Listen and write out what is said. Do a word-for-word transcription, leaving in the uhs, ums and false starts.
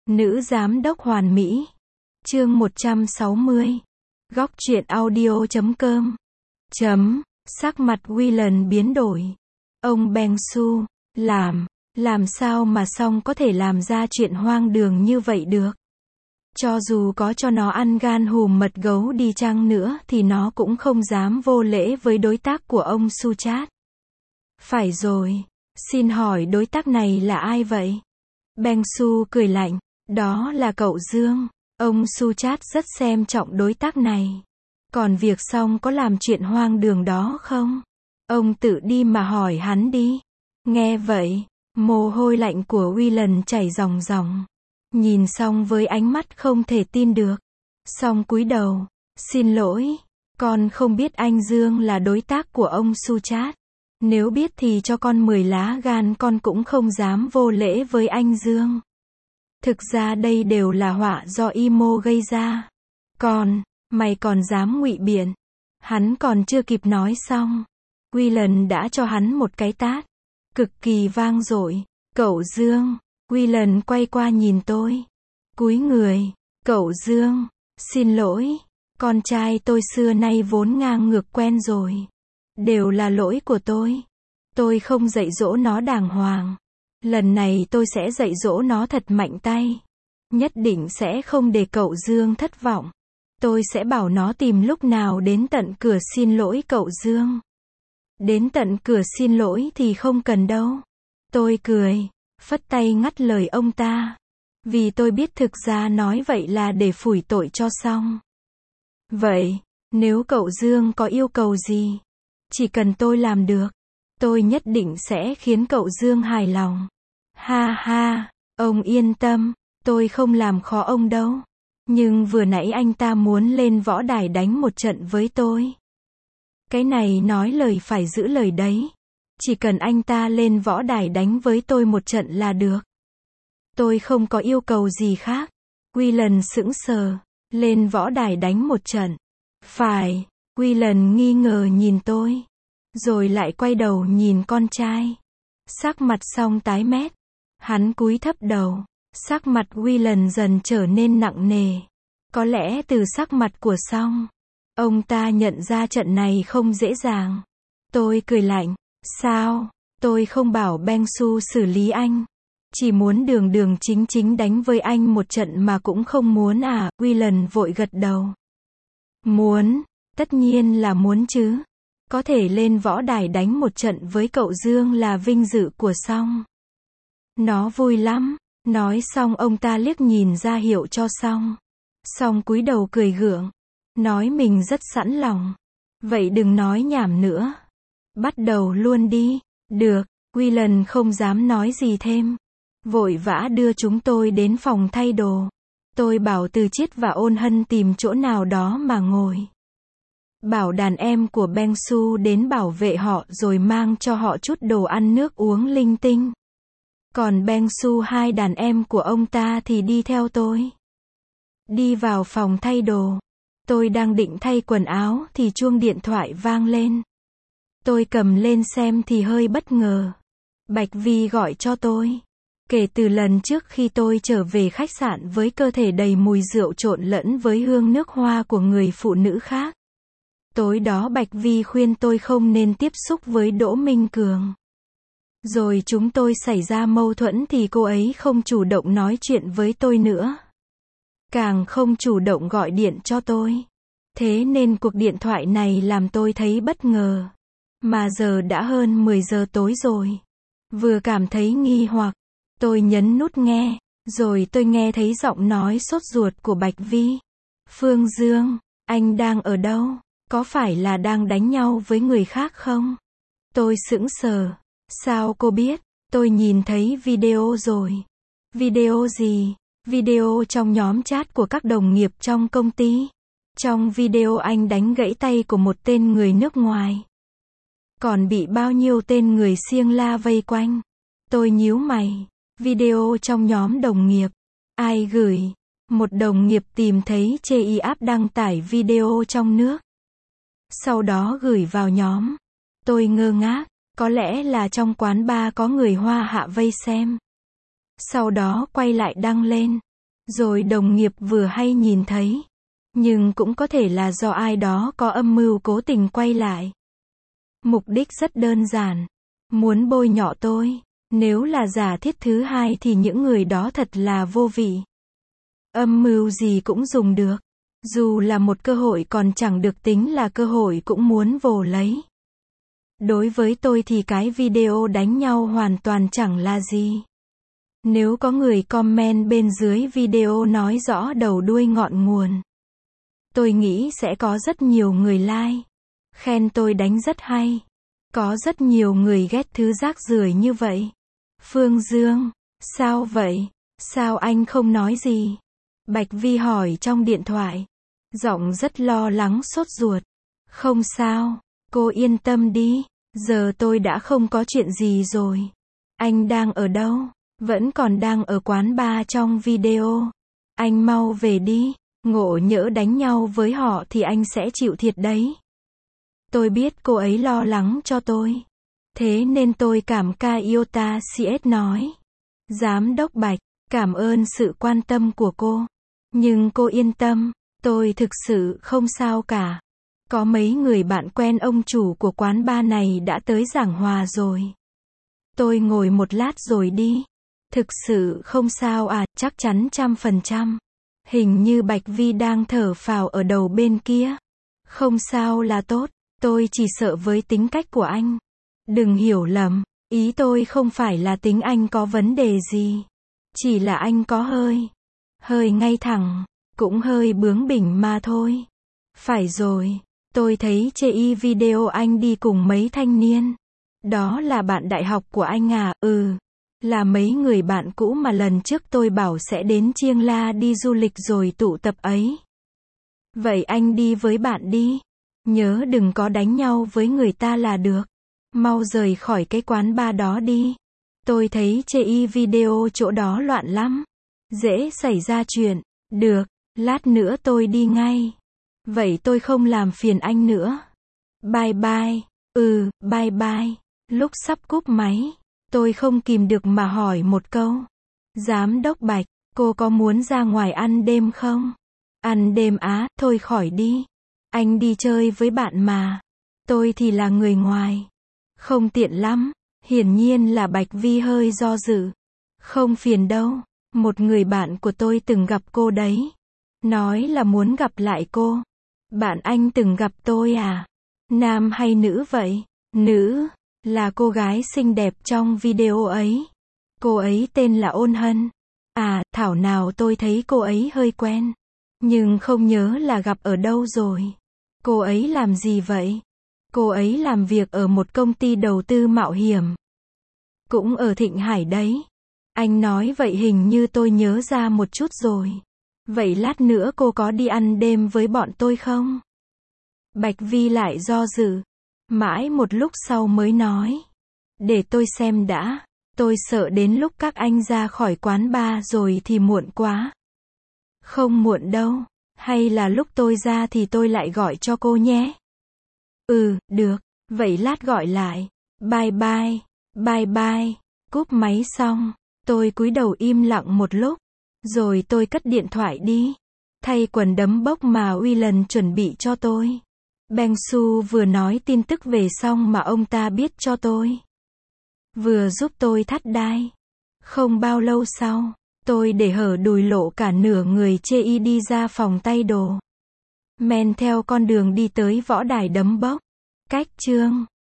Nữ giám đốc hoàn mỹ. Chương một trăm sáu mươi. Góc truyện audio chấm com. Chấm. Sắc mặt Willen biến đổi. Ông Beng Su, làm, làm sao mà Song có thể làm ra chuyện hoang đường như vậy được? Cho dù có cho nó ăn gan hùm mật gấu đi chăng nữa thì nó cũng không dám vô lễ với đối tác của ông Suchat. Phải rồi, xin hỏi đối tác này là ai vậy? Beng Su cười lạnh, đó là cậu Dương. Ông Suchat rất xem trọng đối tác này. Còn việc Song có làm chuyện hoang đường đó không? Ông tự đi mà hỏi hắn đi. Nghe vậy, mồ hôi lạnh của Willen chảy ròng ròng. Nhìn Song với ánh mắt không thể tin được. Song cúi đầu, xin lỗi, con không biết anh Dương là đối tác của ông Suchat. Nếu biết thì cho con mười lá gan con cũng không dám vô lễ với anh Dương. Thực ra đây đều là họa do Imo gây ra. Còn, mày còn dám ngụy biện. Hắn còn chưa kịp nói xong. Willen đã cho hắn một cái tát. Cực kỳ vang dội. Cậu Dương. Willen quay qua nhìn tôi. Cúi người. Cậu Dương. Xin lỗi. Con trai tôi xưa nay vốn ngang ngược quen rồi. Đều là lỗi của tôi. Tôi không dạy dỗ nó đàng hoàng. Lần này tôi sẽ dạy dỗ nó thật mạnh tay. Nhất định sẽ không để cậu Dương thất vọng. Tôi sẽ bảo nó tìm lúc nào đến tận cửa xin lỗi cậu Dương. Đến tận cửa xin lỗi thì không cần đâu. Tôi cười, phất tay ngắt lời ông ta. Vì tôi biết thực ra nói vậy là để phủi tội cho xong. Vậy, nếu cậu Dương có yêu cầu gì, chỉ cần tôi làm được, tôi nhất định sẽ khiến cậu Dương hài lòng. Ha ha, ông yên tâm, tôi không làm khó ông đâu. Nhưng vừa nãy anh ta muốn lên võ đài đánh một trận với tôi. Cái này nói lời phải giữ lời đấy. Chỉ cần anh ta lên võ đài đánh với tôi một trận là được. Tôi không có yêu cầu gì khác. Willen sững sờ, lên võ đài đánh một trận. Phải, Willen nghi ngờ nhìn tôi. Rồi lại quay đầu nhìn con trai. Sắc mặt Song tái mét. Hắn cúi thấp đầu. Sắc mặt Willen dần trở nên nặng nề. Có lẽ từ sắc mặt của Song, ông ta nhận ra trận này không dễ dàng. Tôi cười lạnh. Sao? Tôi không bảo Beng Su xử lý anh. Chỉ muốn đường đường chính chính đánh với anh một trận mà cũng không muốn à? Willen vội gật đầu. Muốn, tất nhiên là muốn chứ. Có thể lên võ đài đánh một trận với cậu Dương là vinh dự của Song. Nó vui lắm. Nói xong ông ta liếc nhìn ra hiệu cho Song. Song cúi đầu cười gượng. Nói mình rất sẵn lòng. Vậy đừng nói nhảm nữa. Bắt đầu luôn đi. Được. Willen không dám nói gì thêm. Vội vã đưa chúng tôi đến phòng thay đồ. Tôi bảo Từ Chiết và Ôn Hân tìm chỗ nào đó mà ngồi. Bảo đàn em của Beng Su đến bảo vệ họ rồi mang cho họ chút đồ ăn nước uống linh tinh. Còn Beng Su hai đàn em của ông ta thì đi theo tôi. Đi vào phòng thay đồ. Tôi đang định thay quần áo thì chuông điện thoại vang lên. Tôi cầm lên xem thì hơi bất ngờ. Bạch Vi gọi cho tôi. Kể từ lần trước khi tôi trở về khách sạn với cơ thể đầy mùi rượu trộn lẫn với hương nước hoa của người phụ nữ khác. Tối đó Bạch Vi khuyên tôi không nên tiếp xúc với Đỗ Minh Cường. Rồi chúng tôi xảy ra mâu thuẫn thì cô ấy không chủ động nói chuyện với tôi nữa. Càng không chủ động gọi điện cho tôi. Thế nên cuộc điện thoại này làm tôi thấy bất ngờ. Mà giờ đã hơn mười giờ tối rồi. Vừa cảm thấy nghi hoặc, tôi nhấn nút nghe. Rồi tôi nghe thấy giọng nói sốt ruột của Bạch Vi. Phương Dương, anh đang ở đâu? Có phải là đang đánh nhau với người khác không? Tôi sững sờ. Sao cô biết? Tôi nhìn thấy video rồi. Video gì? Video trong nhóm chat của các đồng nghiệp trong công ty. Trong video anh đánh gãy tay của một tên người nước ngoài. Còn bị bao nhiêu tên người xiêng la vây quanh. Tôi nhíu mày. Video trong nhóm đồng nghiệp. Ai gửi? Một đồng nghiệp tìm thấy chê y áp đăng tải video trong nước. Sau đó gửi vào nhóm. Tôi ngơ ngác. Có lẽ là trong quán bar có người Hoa Hạ vây xem. Sau đó quay lại đăng lên. Rồi đồng nghiệp vừa hay nhìn thấy. Nhưng cũng có thể là do ai đó có âm mưu cố tình quay lại. Mục đích rất đơn giản. Muốn bôi nhọ tôi. Nếu là giả thiết thứ hai thì những người đó thật là vô vị. Âm mưu gì cũng dùng được. Dù là một cơ hội còn chẳng được tính là cơ hội cũng muốn vồ lấy. Đối với tôi thì cái video đánh nhau hoàn toàn chẳng là gì. Nếu có người comment bên dưới video nói rõ đầu đuôi ngọn nguồn, tôi nghĩ sẽ có rất nhiều người like, khen tôi đánh rất hay. Có rất nhiều người ghét thứ rác rưởi như vậy. Phương Dương, sao vậy? Sao anh không nói gì? Bạch Vi hỏi trong điện thoại. Giọng rất lo lắng sốt ruột. Không sao, cô yên tâm đi. Giờ tôi đã không có chuyện gì rồi. Anh đang ở đâu? Vẫn còn đang ở quán bar trong video. Anh mau về đi. Ngộ nhỡ đánh nhau với họ thì anh sẽ chịu thiệt đấy. Tôi biết cô ấy lo lắng cho tôi. Thế nên tôi cảm ca Iota xê ét nói. Giám đốc Bạch, cảm ơn sự quan tâm của cô. Nhưng cô yên tâm, tôi thực sự không sao cả. Có mấy người bạn quen ông chủ của quán bar này đã tới giảng hòa rồi. Tôi ngồi một lát rồi đi. Thực sự không sao à, chắc chắn trăm phần trăm. Hình như Bạch Vi đang thở phào ở đầu bên kia. Không sao là tốt, tôi chỉ sợ với tính cách của anh. Đừng hiểu lầm, ý tôi không phải là tính anh có vấn đề gì. Chỉ là anh có hơi, hơi ngay thẳng, cũng hơi bướng bỉnh mà thôi. Phải rồi, tôi thấy chê y video anh đi cùng mấy thanh niên. Đó là bạn đại học của anh à? Ừ, là mấy người bạn cũ mà lần trước tôi bảo sẽ đến Chiêng La đi du lịch rồi tụ tập ấy. Vậy anh đi với bạn đi. Nhớ đừng có đánh nhau với người ta là được. Mau rời khỏi cái quán bar đó đi. Tôi thấy chê y video chỗ đó loạn lắm. Dễ xảy ra chuyện. Được, lát nữa tôi đi ngay. Vậy tôi không làm phiền anh nữa. Bye bye. Ừ, bye bye. Lúc sắp cúp máy, tôi không kìm được mà hỏi một câu. Giám đốc Bạch, cô có muốn ra ngoài ăn đêm không? Ăn đêm á, thôi khỏi đi. Anh đi chơi với bạn mà. Tôi thì là người ngoài. Không tiện lắm. Hiển nhiên là Bạch Vi hơi do dự. Không phiền đâu. Một người bạn của tôi từng gặp cô đấy. Nói là muốn gặp lại cô. Bạn anh từng gặp tôi à? Nam hay nữ vậy? Nữ. Là cô gái xinh đẹp trong video ấy. Cô ấy tên là Ôn Hân. À, thảo nào tôi thấy cô ấy hơi quen. Nhưng không nhớ là gặp ở đâu rồi. Cô ấy làm gì vậy? Cô ấy làm việc ở một công ty đầu tư mạo hiểm. Cũng ở Thịnh Hải đấy. Anh nói vậy hình như tôi nhớ ra một chút rồi. Vậy lát nữa cô có đi ăn đêm với bọn tôi không? Bạch Vi lại do dự. Mãi một lúc sau mới nói. Để tôi xem đã. Tôi sợ đến lúc các anh ra khỏi quán bar rồi thì muộn quá. Không muộn đâu. Hay là lúc tôi ra thì tôi lại gọi cho cô nhé. Ừ, được. Vậy lát gọi lại. Bye bye. Bye bye. Cúp máy xong. Tôi cúi đầu im lặng một lúc. Rồi tôi cất điện thoại đi. Thay quần đấm bốc mà Willen chuẩn bị cho tôi. Beng Su vừa nói tin tức về xong mà ông ta biết cho tôi. Vừa giúp tôi thắt đai. Không bao lâu sau, tôi để hở đùi lộ cả nửa người chê y đi ra phòng tay đồ. Men theo con đường đi tới võ đài đấm bốc. Cách chương